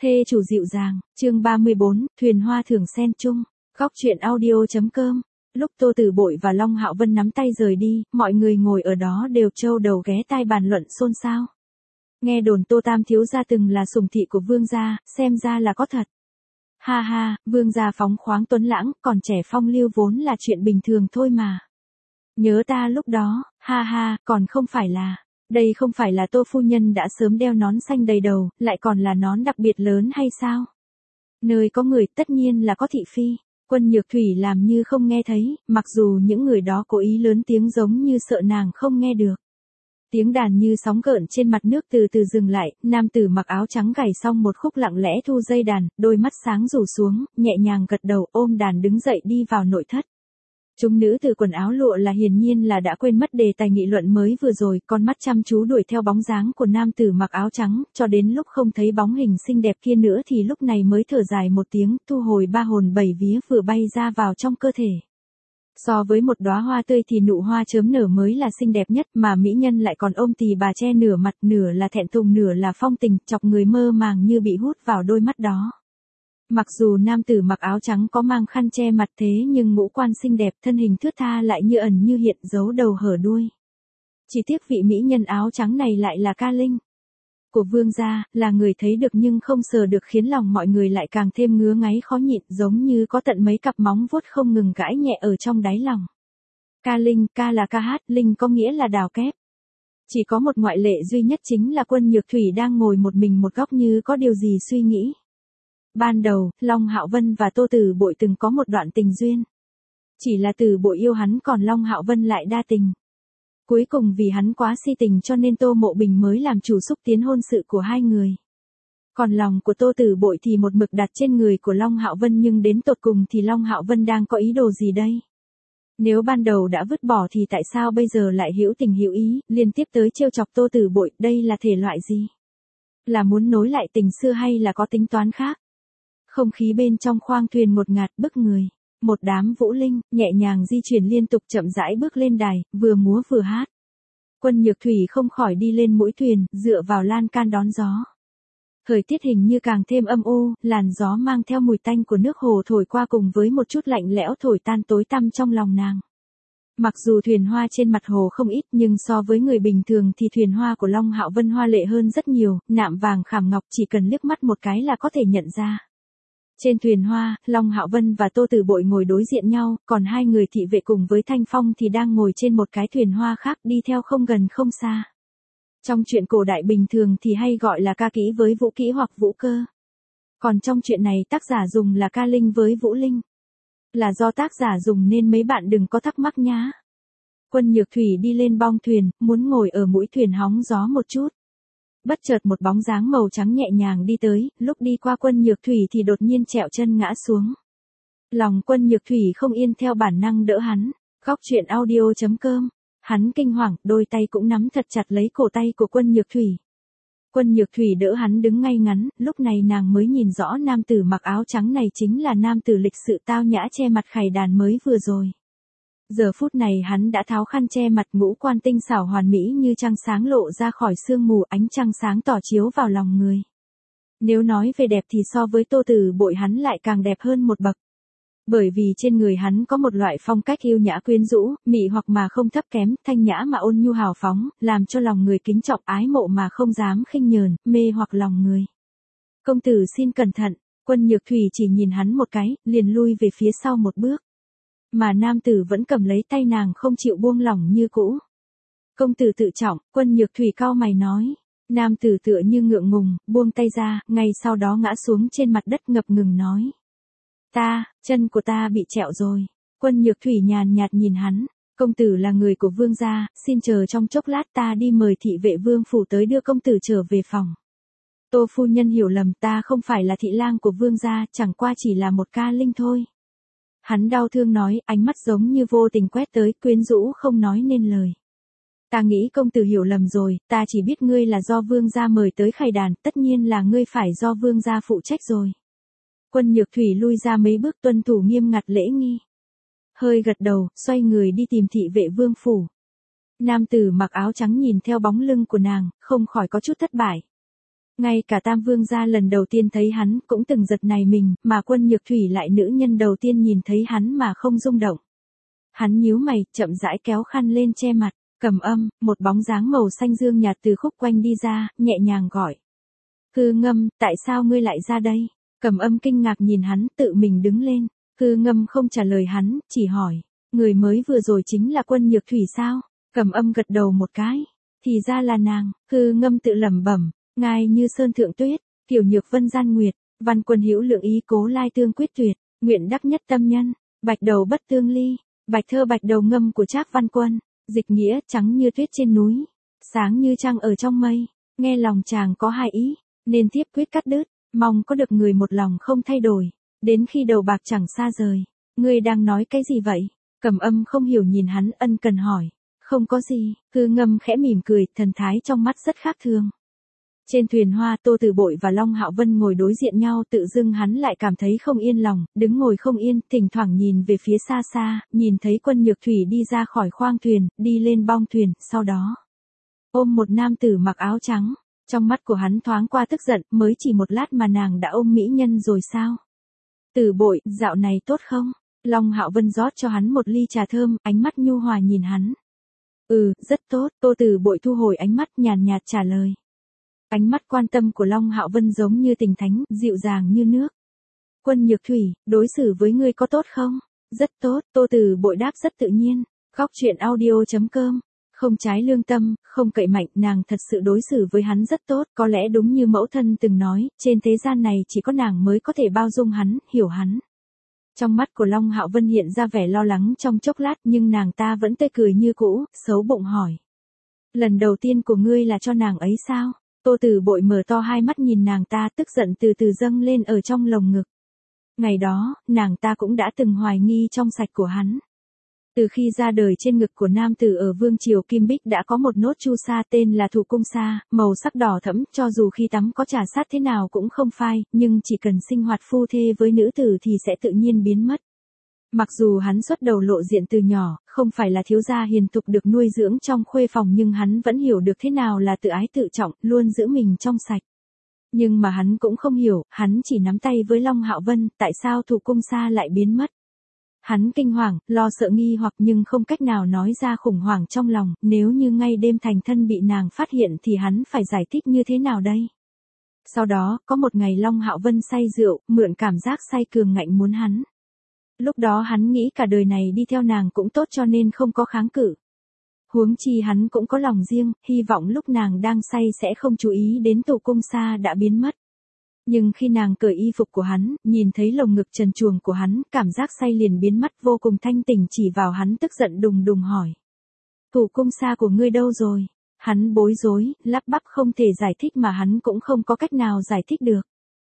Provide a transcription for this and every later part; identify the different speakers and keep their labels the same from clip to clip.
Speaker 1: Thê chủ dịu dàng, chương 34, thuyền hoa thường sen chung, góc truyện audio.com. Lúc Tô Tử Bội và Long Hạo Vân nắm tay rời đi, mọi người ngồi ở đó đều trâu đầu ghé tai bàn luận xôn xao. Nghe đồn Tô Tam thiếu gia từng là sủng thị của Vương gia, xem ra là có thật. Ha ha, Vương gia phóng khoáng tuấn lãng, còn trẻ phong lưu vốn là chuyện bình thường thôi mà. Nhớ ta lúc đó, ha ha, còn không phải là. Đây không phải là Tô phu nhân đã sớm đeo nón xanh đầy đầu, lại còn là nón đặc biệt lớn hay sao? Nơi có người tất nhiên là có thị phi. Quân Nhược Thủy làm như không nghe thấy, mặc dù những người đó cố ý lớn tiếng giống như sợ nàng không nghe được. Tiếng đàn như sóng gợn trên mặt nước từ từ dừng lại, nam tử mặc áo trắng gảy xong một khúc lặng lẽ thu dây đàn, đôi mắt sáng rủ xuống, nhẹ nhàng gật đầu ôm đàn đứng dậy đi vào nội thất. Chúng nữ từ quần áo lụa là hiển nhiên là đã quên mất đề tài nghị luận mới vừa rồi, con mắt chăm chú đuổi theo bóng dáng của nam tử mặc áo trắng, cho đến lúc không thấy bóng hình xinh đẹp kia nữa thì lúc này mới thở dài một tiếng, thu hồi ba hồn bảy vía vừa bay ra vào trong cơ thể. So với một đóa hoa tươi thì nụ hoa chớm nở mới là xinh đẹp nhất, mà mỹ nhân lại còn ôm tì bà che nửa mặt, nửa là thẹn thùng nửa là phong tình, chọc người mơ màng như bị hút vào đôi mắt đó. Mặc dù nam tử mặc áo trắng có mang khăn che mặt thế nhưng ngũ quan xinh đẹp, thân hình thướt tha lại như ẩn như hiện, giấu đầu hở đuôi. Chỉ tiếc vị mỹ nhân áo trắng này lại là Ca Linh của Vương gia, là người thấy được nhưng không sờ được, khiến lòng mọi người lại càng thêm ngứa ngáy khó nhịn, giống như có tận mấy cặp móng vuốt không ngừng gãi nhẹ ở trong đáy lòng. Ca Linh, ca là ca hát, Linh có nghĩa là đào kép. Chỉ có một ngoại lệ duy nhất chính là Quân Nhược Thủy đang ngồi một mình một góc như có điều gì suy nghĩ. Ban đầu, Long Hạo Vân và Tô Tử Bội từng có một đoạn tình duyên. Chỉ là Tử Bội yêu hắn còn Long Hạo Vân lại đa tình. Cuối cùng vì hắn quá si tình cho nên Tô Mộ Bình mới làm chủ xúc tiến hôn sự của hai người. Còn lòng của Tô Tử Bội thì một mực đặt trên người của Long Hạo Vân, nhưng đến tột cùng thì Long Hạo Vân đang có ý đồ gì đây? Nếu ban đầu đã vứt bỏ thì tại sao bây giờ lại hữu tình hữu ý, liên tiếp tới trêu chọc Tô Tử Bội, đây là thể loại gì? Là muốn nối lại tình xưa hay là có tính toán khác? Không khí bên trong khoang thuyền ngột ngạt bức người. Một đám vũ linh, nhẹ nhàng di chuyển liên tục chậm rãi bước lên đài, vừa múa vừa hát. Quân Nhược Thủy không khỏi đi lên mũi thuyền, dựa vào lan can đón gió. Thời tiết hình như càng thêm âm u, làn gió mang theo mùi tanh của nước hồ thổi qua cùng với một chút lạnh lẽo thổi tan tối tăm trong lòng nàng. Mặc dù thuyền hoa trên mặt hồ không ít nhưng so với người bình thường thì thuyền hoa của Long Hạo Vân hoa lệ hơn rất nhiều, nạm vàng khảm ngọc chỉ cần liếc mắt một cái là có thể nhận ra. Trên thuyền hoa, Long Hạo Vân và Tô Tử Bội ngồi đối diện nhau, còn hai người thị vệ cùng với Thanh Phong thì đang ngồi trên một cái thuyền hoa khác đi theo không gần không xa. Trong chuyện cổ đại bình thường thì hay gọi là ca kỹ với vũ kỹ hoặc vũ cơ. Còn trong chuyện này tác giả dùng là ca linh với vũ linh. Là do tác giả dùng nên mấy bạn đừng có thắc mắc nhá. Quân Nhược Thủy đi lên bong thuyền, muốn ngồi ở mũi thuyền hóng gió một chút. Bất chợt một bóng dáng màu trắng nhẹ nhàng đi tới, lúc đi qua Quân Nhược Thủy thì đột nhiên trẹo chân ngã xuống. Lòng Quân Nhược Thủy không yên theo bản năng đỡ hắn. Góc truyện audio.com. Hắn kinh hoàng, đôi tay cũng nắm thật chặt lấy cổ tay của Quân Nhược Thủy. Quân Nhược Thủy đỡ hắn đứng ngay ngắn, lúc này nàng mới nhìn rõ nam tử mặc áo trắng này chính là nam tử lịch sự tao nhã che mặt khải đàn mới vừa rồi. Giờ phút này hắn đã tháo khăn che mặt, ngũ quan tinh xảo hoàn mỹ như trăng sáng lộ ra khỏi sương mù, ánh trăng sáng tỏ chiếu vào lòng người. Nếu nói về đẹp thì so với Tô Tử Bội hắn lại càng đẹp hơn một bậc. Bởi vì trên người hắn có một loại phong cách yêu nhã quyến rũ, mị hoặc mà không thấp kém, thanh nhã mà ôn nhu hào phóng, làm cho lòng người kính trọng, ái mộ mà không dám khinh nhờn, mê hoặc lòng người. Công tử xin cẩn thận, Quân Nhược Thủy chỉ nhìn hắn một cái, liền lui về phía sau một bước. Mà nam tử vẫn cầm lấy tay nàng không chịu buông lỏng như cũ. Công tử tự trọng, Quân Nhược Thủy cau mày nói. Nam tử tựa như ngượng ngùng, buông tay ra, ngay sau đó ngã xuống trên mặt đất ngập ngừng nói. Chân của ta bị trẹo rồi. Quân Nhược Thủy nhàn nhạt nhìn hắn. Công tử là người của Vương gia, xin chờ trong chốc lát ta đi mời thị vệ Vương phủ tới đưa công tử trở về phòng. Tô phu nhân hiểu lầm, ta không phải là thị lang của Vương gia, chẳng qua chỉ là một ca linh thôi. Hắn đau thương nói, ánh mắt giống như vô tình quét tới, quyến rũ không nói nên lời. Ta nghĩ công tử hiểu lầm rồi, ta chỉ biết ngươi là do Vương gia mời tới khải đàn, tất nhiên là ngươi phải do Vương gia phụ trách rồi. Quân Nhược Thủy lui ra mấy bước tuân thủ nghiêm ngặt lễ nghi. Hơi gật đầu, xoay người đi tìm thị vệ Vương phủ. Nam tử mặc áo trắng nhìn theo bóng lưng của nàng, không khỏi có chút thất bại. Ngay cả Tam Vương gia lần đầu tiên thấy hắn cũng từng giật nảy mình, mà Quân Nhược Thủy lại nữ nhân đầu tiên nhìn thấy hắn mà không rung động. Hắn nhíu mày, chậm rãi kéo khăn lên che mặt, Cầm Âm, một bóng dáng màu xanh dương nhạt từ khúc quanh đi ra, nhẹ nhàng gọi. Hư Ngâm, tại sao ngươi lại ra đây? Cầm Âm kinh ngạc nhìn hắn, tự mình đứng lên. Hư Ngâm không trả lời hắn, chỉ hỏi. Người mới vừa rồi chính là Quân Nhược Thủy sao? Cầm Âm gật đầu một cái. Thì ra là nàng. Hư Ngâm tự lẩm bẩm. Ngài như sơn thượng tuyết, tiểu nhược vân gian nguyệt, văn quân hữu lượng ý cố lai tương quyết tuyệt, nguyện đắc nhất tâm nhân, bạch đầu bất tương ly, bạch thơ bạch đầu ngâm của Trác Văn Quân, dịch nghĩa trắng như tuyết trên núi, sáng như trăng ở trong mây, nghe lòng chàng có hai ý, nên tiếp quyết cắt đứt, mong có được người một lòng không thay đổi, đến khi đầu bạc chẳng xa rời. Ngươi đang nói cái gì vậy? Cầm Âm không hiểu nhìn hắn, ân cần hỏi. Không có gì. Hư Ngâm khẽ mỉm cười, thần thái trong mắt rất khác thường. Trên thuyền hoa, Tô Tử Bội và Long Hạo Vân ngồi đối diện nhau, tự dưng hắn lại cảm thấy không yên lòng, đứng ngồi không yên, thỉnh thoảng nhìn về phía xa xa, nhìn thấy Quân Nhược Thủy đi ra khỏi khoang thuyền, đi lên bong thuyền, sau đó ôm một nam tử mặc áo trắng. Trong mắt của hắn thoáng qua tức giận, mới chỉ một lát mà nàng đã ôm mỹ nhân rồi sao? Tử Bội, dạo này tốt không? Long Hạo Vân rót cho hắn một ly trà thơm, ánh mắt nhu hòa nhìn hắn. Rất tốt. Tô Tử Bội thu hồi ánh mắt, nhàn nhạt trả lời. Ánh mắt quan tâm của Long Hạo Vân giống như tình thánh, dịu dàng như nước. Quân Nhược Thủy, đối xử với ngươi có tốt không? Rất tốt. Tô Tử Bội đáp rất tự nhiên. Góc truyện audio.com. Không trái lương tâm, không cậy mạnh, nàng thật sự đối xử với hắn rất tốt, có lẽ đúng như mẫu thân từng nói, trên thế gian này chỉ có nàng mới có thể bao dung hắn, hiểu hắn. Trong mắt của Long Hạo Vân hiện ra vẻ lo lắng trong chốc lát, nhưng nàng ta vẫn tươi cười như cũ, xấu bụng hỏi. Lần đầu tiên của ngươi là cho nàng ấy sao? Tô Tử Bội mở to hai mắt nhìn nàng ta, tức giận từ từ dâng lên ở trong lồng ngực. Ngày đó, nàng ta cũng đã từng hoài nghi trong sạch của hắn. Từ khi ra đời trên ngực của nam tử ở vương triều Kim Bích đã có một nốt chu sa tên là Thụ Cung Sa, màu sắc đỏ thẫm, cho dù khi tắm có trà sát thế nào cũng không phai, nhưng chỉ cần sinh hoạt phu thê với nữ tử thì sẽ tự nhiên biến mất. Mặc dù hắn xuất đầu lộ diện từ nhỏ, không phải là thiếu gia hiền tục được nuôi dưỡng trong khuê phòng, nhưng hắn vẫn hiểu được thế nào là tự ái tự trọng, luôn giữ mình trong sạch. Nhưng mà hắn cũng không hiểu, hắn chỉ nắm tay với Long Hạo Vân, tại sao Thụ Cung Sa lại biến mất. Hắn kinh hoàng, lo sợ nghi hoặc nhưng không cách nào nói ra khủng hoảng trong lòng, nếu như ngay đêm thành thân bị nàng phát hiện thì hắn phải giải thích như thế nào đây? Sau đó, có một ngày Long Hạo Vân say rượu, mượn cảm giác say cường ngạnh muốn hắn. Lúc đó hắn nghĩ cả đời này đi theo nàng cũng tốt cho nên không có kháng cự. Huống chi hắn cũng có lòng riêng, hy vọng lúc nàng đang say sẽ không chú ý đến Thụ Cung Sa đã biến mất. Nhưng khi nàng cởi y phục của hắn, nhìn thấy lồng ngực trần truồng của hắn, cảm giác say liền biến mất, vô cùng thanh tỉnh, chỉ vào hắn tức giận đùng đùng hỏi. Thụ Cung Sa của ngươi đâu rồi? Hắn bối rối, lắp bắp không thể giải thích mà hắn cũng không có cách nào giải thích được.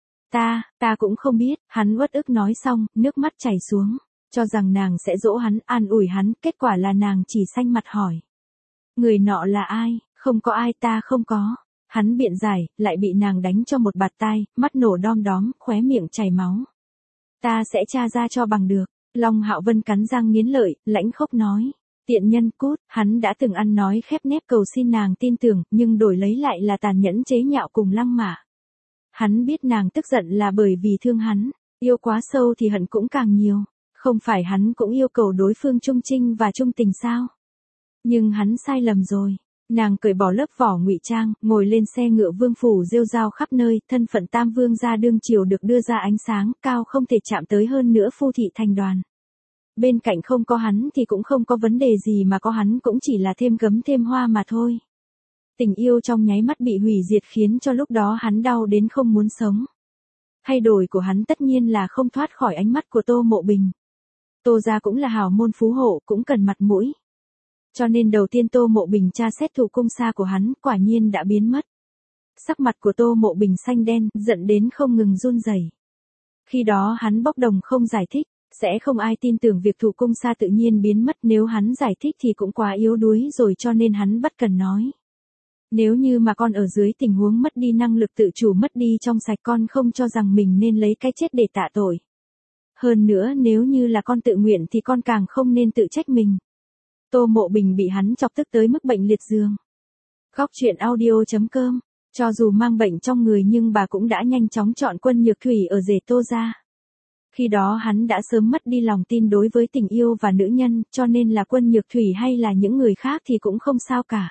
Speaker 1: Ta cũng không biết, hắn uất ức nói xong, nước mắt chảy xuống, cho rằng nàng sẽ dỗ hắn, an ủi hắn, kết quả là nàng chỉ xanh mặt hỏi. Người nọ là ai? Không có ai, ta không có. Hắn biện giải, lại bị nàng đánh cho một bạt tai, mắt nổ đom đóm, khóe miệng chảy máu. Ta sẽ tra ra cho bằng được. Long Hạo Vân cắn răng nghiến lợi, lãnh khốc nói. Tiện nhân cút, hắn đã từng ăn nói khép nép cầu xin nàng tin tưởng, nhưng đổi lấy lại là tàn nhẫn chế nhạo cùng lăng mạ. Hắn biết nàng tức giận là bởi vì thương hắn, yêu quá sâu thì hận cũng càng nhiều. Không phải hắn cũng yêu cầu đối phương trung trinh và trung tình sao? Nhưng hắn sai lầm rồi. Nàng cởi bỏ lớp vỏ ngụy trang, ngồi lên xe ngựa vương phủ rêu rao khắp nơi, thân phận Tam Vương gia đương triều được đưa ra ánh sáng, cao không thể chạm tới, hơn nữa phu thị thành đoàn. Bên cạnh không có hắn thì cũng không có vấn đề gì, mà có hắn cũng chỉ là thêm gấm thêm hoa mà thôi. Tình yêu trong nháy mắt bị hủy diệt khiến cho lúc đó hắn đau đến không muốn sống. Thay đổi của hắn tất nhiên là không thoát khỏi ánh mắt của Tô Mộ Bình. Tô gia cũng là hào môn phú hộ, cũng cần mặt mũi. Cho nên đầu tiên Tô Mộ Bình tra xét Thụ Cung Sa của hắn, quả nhiên đã biến mất. Sắc mặt của Tô Mộ Bình xanh đen, giận đến không ngừng run rẩy. Khi đó hắn bốc đồng không giải thích, sẽ không ai tin tưởng việc Thụ Cung Sa tự nhiên biến mất, nếu hắn giải thích thì cũng quá yếu đuối rồi, cho nên hắn bất cần nói. Nếu như mà con ở dưới tình huống mất đi năng lực tự chủ, mất đi trong sạch, con không cho rằng mình nên lấy cái chết để tạ tội. Hơn nữa nếu như là con tự nguyện thì con càng không nên tự trách mình. Tô Mộ Bình bị hắn chọc tức tới mức bệnh liệt giường. Góc truyện audio.com Cho dù mang bệnh trong người nhưng bà cũng đã nhanh chóng chọn Quân Nhược Thủy ở rể Tô gia. Khi đó hắn đã sớm mất đi lòng tin đối với tình yêu và nữ nhân, cho nên là Quân Nhược Thủy hay là những người khác thì cũng không sao cả.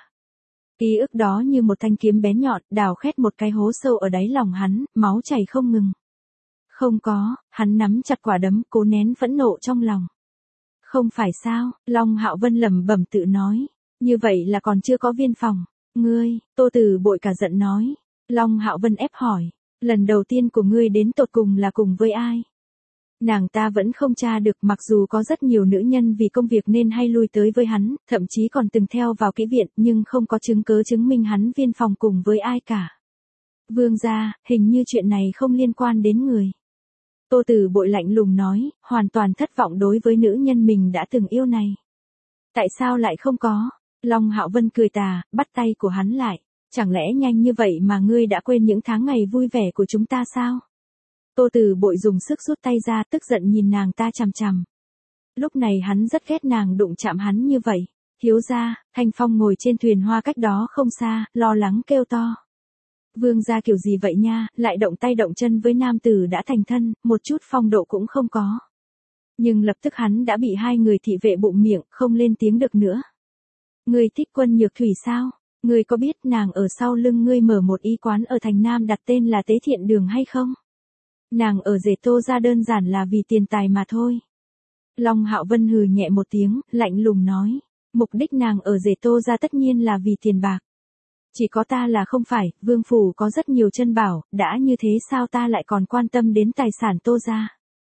Speaker 1: Ký ức đó như một thanh kiếm bén nhọn, đào khoét một cái hố sâu ở đáy lòng hắn, máu chảy không ngừng. Không có, hắn nắm chặt quả đấm, cố nén phẫn nộ trong lòng. Không phải sao, Long Hạo Vân lẩm bẩm tự nói. Như vậy là còn chưa có viên phòng. Ngươi, Tô Tử Bội cả giận nói. Long Hạo Vân ép hỏi. Lần đầu tiên của ngươi đến tột cùng là cùng với ai? Nàng ta vẫn không tra được, mặc dù có rất nhiều nữ nhân vì công việc nên hay lui tới với hắn, thậm chí còn từng theo vào kỹ viện, nhưng không có chứng cớ chứng minh hắn viên phòng cùng với ai cả. Vương gia, hình như chuyện này không liên quan đến người. Tô Tử Bội lạnh lùng nói, hoàn toàn thất vọng đối với nữ nhân mình đã từng yêu này. Tại sao lại không có? Long Hạo Vân cười tà, bắt tay của hắn lại. Chẳng lẽ nhanh như vậy mà ngươi đã quên những tháng ngày vui vẻ của chúng ta sao? Tô Tử Bội dùng sức rút tay ra, tức giận nhìn nàng ta chằm chằm. Lúc này hắn rất ghét nàng đụng chạm hắn như vậy. Thiếu gia, Thanh Phong ngồi trên thuyền hoa cách đó không xa, lo lắng kêu to. Vương gia kiểu gì vậy nha, lại động tay động chân với nam tử đã thành thân, một chút phong độ cũng không có. Nhưng lập tức hắn đã bị hai người thị vệ bụng miệng, không lên tiếng được nữa. Ngươi thích Quân Nhược Thủy sao? Ngươi có biết nàng ở sau lưng ngươi mở một y quán ở thành Nam đặt tên là Tế Thiện Đường hay không? Nàng ở rể Tô gia đơn giản là vì tiền tài mà thôi. Long Hạo Vân hừ nhẹ một tiếng, lạnh lùng nói. Mục đích nàng ở rể Tô gia tất nhiên là vì tiền bạc. Chỉ có ta là không phải, vương phủ có rất nhiều chân bảo, đã như thế sao ta lại còn quan tâm đến tài sản Tô gia?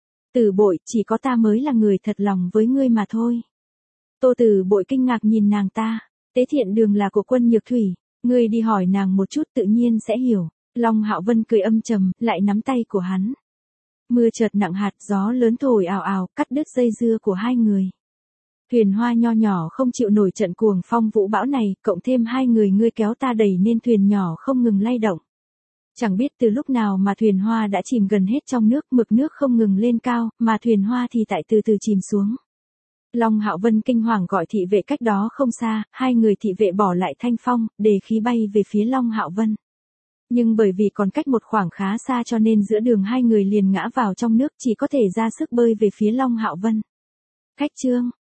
Speaker 1: Tử Bội, chỉ có ta mới là người thật lòng với ngươi mà thôi. Tô Tử Bội kinh ngạc nhìn nàng ta. Tế Thiện Đường là của Quân Nhược Thủy, ngươi đi hỏi nàng một chút tự nhiên sẽ hiểu. Long Hạo Vân cười âm trầm, lại nắm tay của hắn. Mưa chợt nặng hạt, gió lớn thổi ào ào, cắt đứt dây dưa của hai người. Thuyền hoa nho nhỏ không chịu nổi trận cuồng phong vũ bão này, cộng thêm hai người ngươi kéo ta đẩy nên thuyền nhỏ không ngừng lay động. Chẳng biết từ lúc nào mà thuyền hoa đã chìm gần hết trong nước, mực nước không ngừng lên cao, mà thuyền hoa thì tại từ từ chìm xuống. Long Hạo Vân kinh hoàng gọi thị vệ cách đó không xa, hai người thị vệ bỏ lại Thanh Phong, đề khí bay về phía Long Hạo Vân. Nhưng bởi vì còn cách một khoảng khá xa cho nên giữa đường hai người liền ngã vào trong nước, chỉ có thể ra sức bơi về phía Long Hạo Vân. Khách trương,